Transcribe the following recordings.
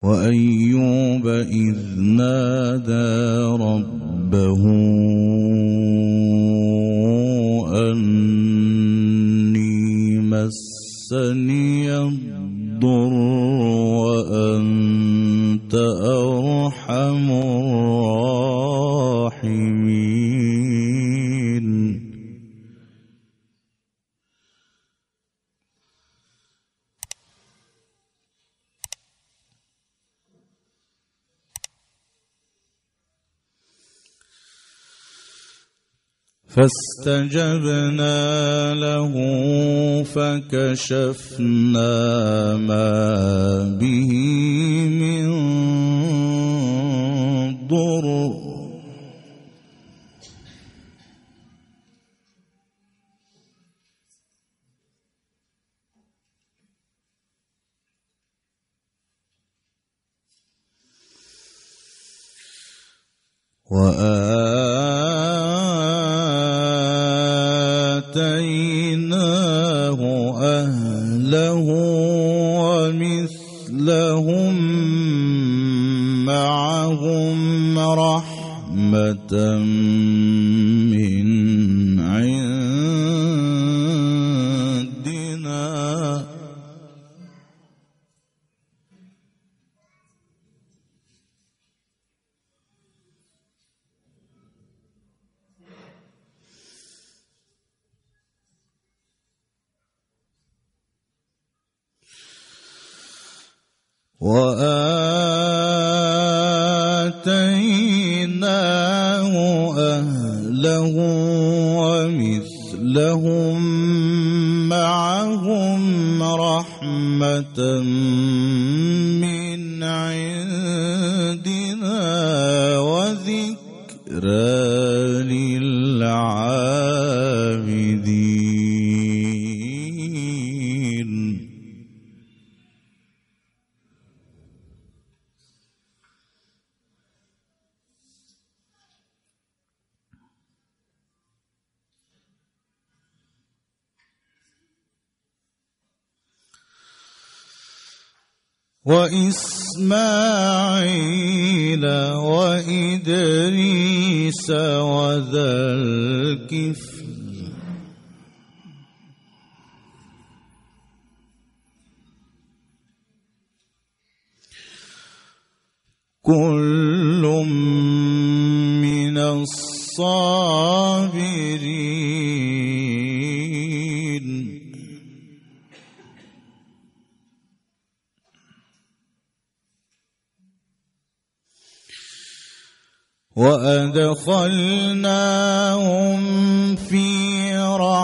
وأيوب إذ نادى ربه أني مسني الضر وأنت أرحم الراحمين. فاستجبنا له فكشفنا ما به من ضر وآتيناه أهله ومثلهم معهم رحمة من عندنا وآتيناه أهله ومثلهم معهم رحمة من عندنا وذكرى للعابدين. وإسماعيل وإدريس وذا الكفل كل من الصابرين. وأدخلناهم في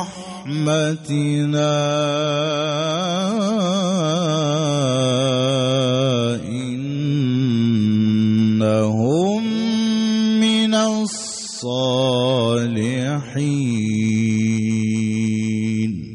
رحمتنا إنهم من الصالحين.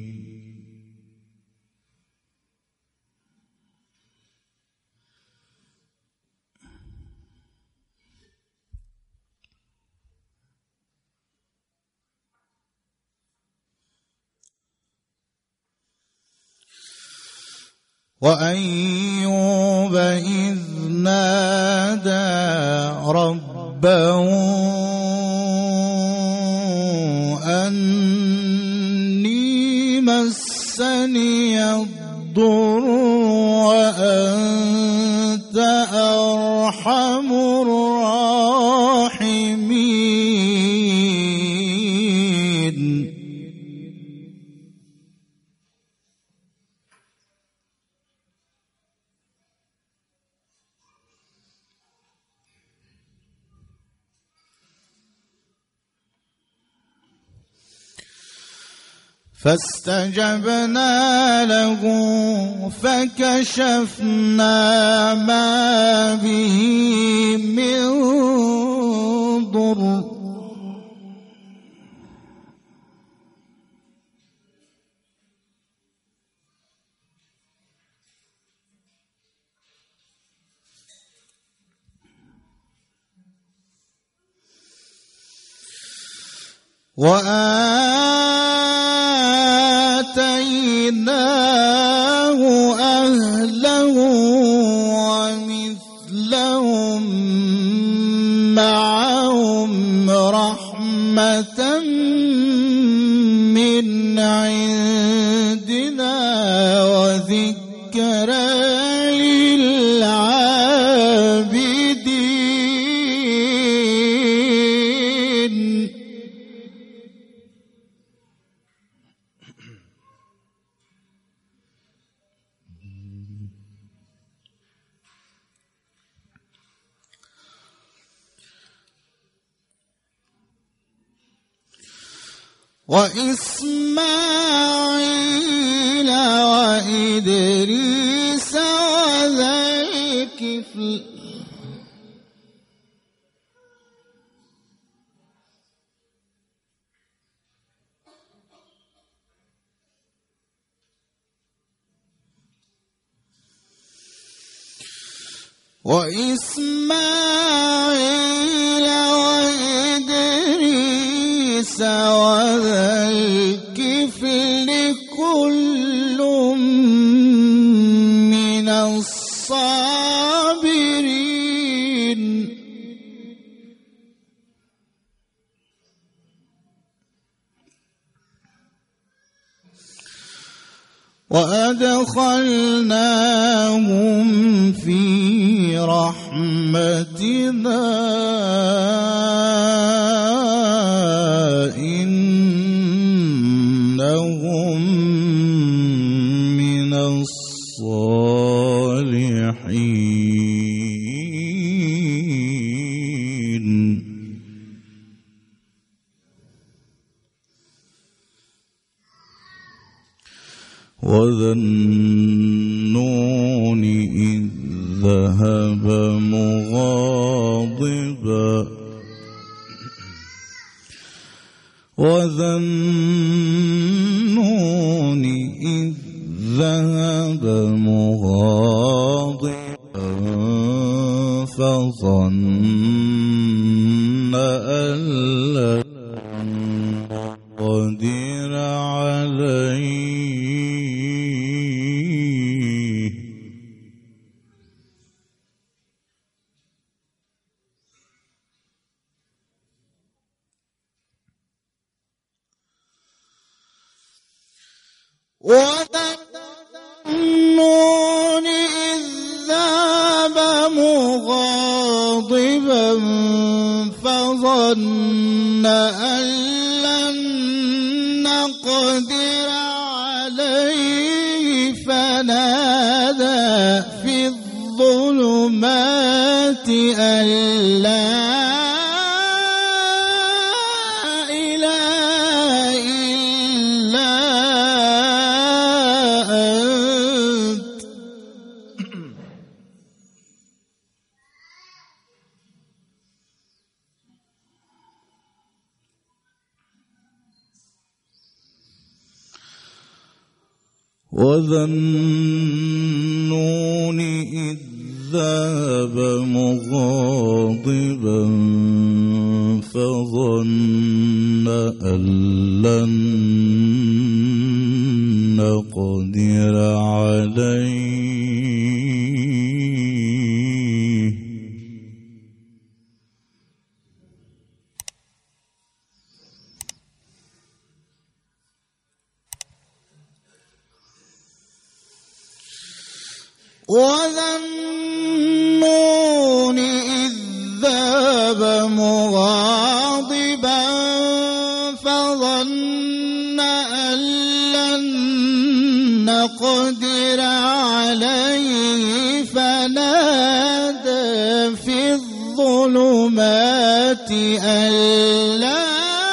وأيوب إذ نادى ربه أني مسني الضر وأنت أرحم الراحمين. فاستجبنا له فكشفنا ما به من ضر وآتيناه أهله ومثلهم لهم معهم رحمة من عندنا وذكرى للعابدين. وإسماعيل وإدريس وذا الكفل وإسماعيل وإدريس وذا الكفل كل من الصابرين. وأدخلناهم في رحمتنا إنهم من الصالحين. وذا النون إذ ذهب مغاضبا وذا النون إذ ذهب مغاضبا فظن أن لن نقدر عليه وذا النون إذ ذهب مغاضبا فظن أن لن نقدر عليه فنادى في الظلمات أن لا وذا النون إذ ذهب مغاضبا فظن أن لن نقدر عليه وذا النون إذ ذهب مغاضبا فظن أن لن نقدر عليه فنادى في الظلمات أن لا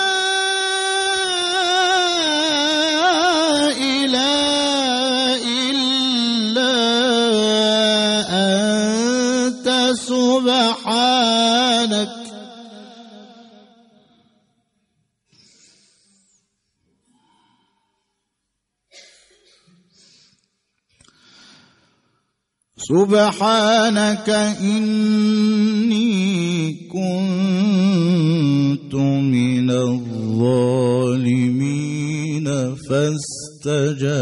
سبحانك سبحانك إني كنت من الظالمين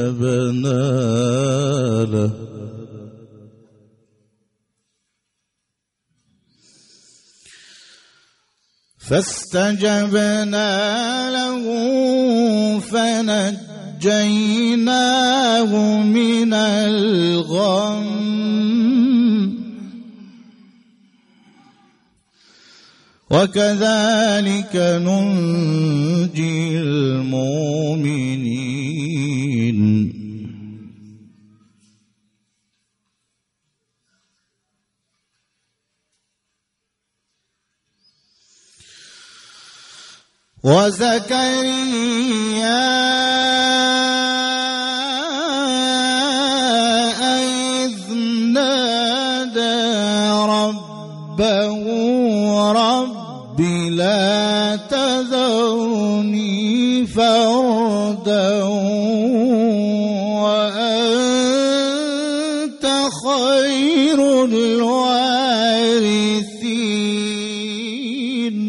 فاستجبنا له فاستجبنا له فنجيناه من الغم وكذلك ننجي المؤمنين. وزكريا إذ نادى ربه رب لا تذرني فردا وأنت خير الوارثين.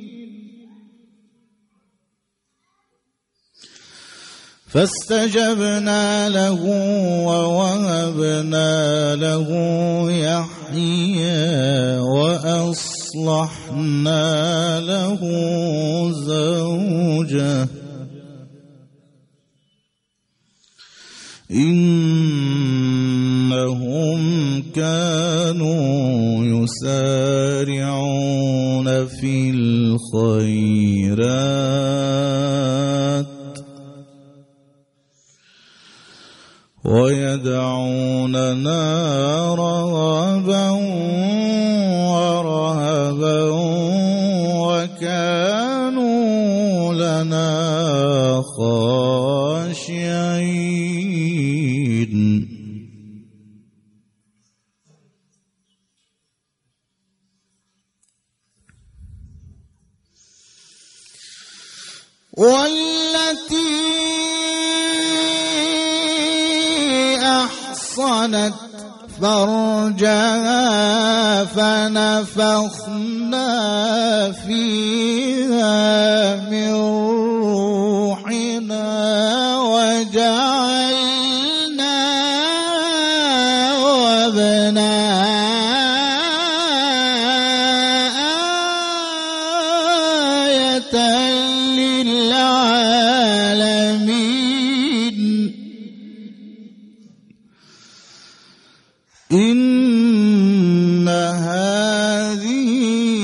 فاستجبنا له ووهبنا له يحيى وأصلحنا له زوجه إنهم كانوا يسارعون في الخيرات ويدعوننا رغبا ورهبا وكانوا لنا خاشعين. والتي أحصنت فرجها فنفخنا فيها من روحنا وجعلنا وابنها آية للعالمين. إن هذه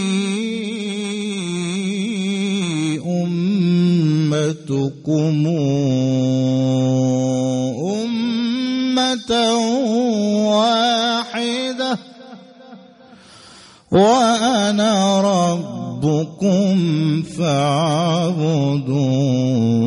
أمتكم أمة واحدة وأنا ربكم فاعبدون.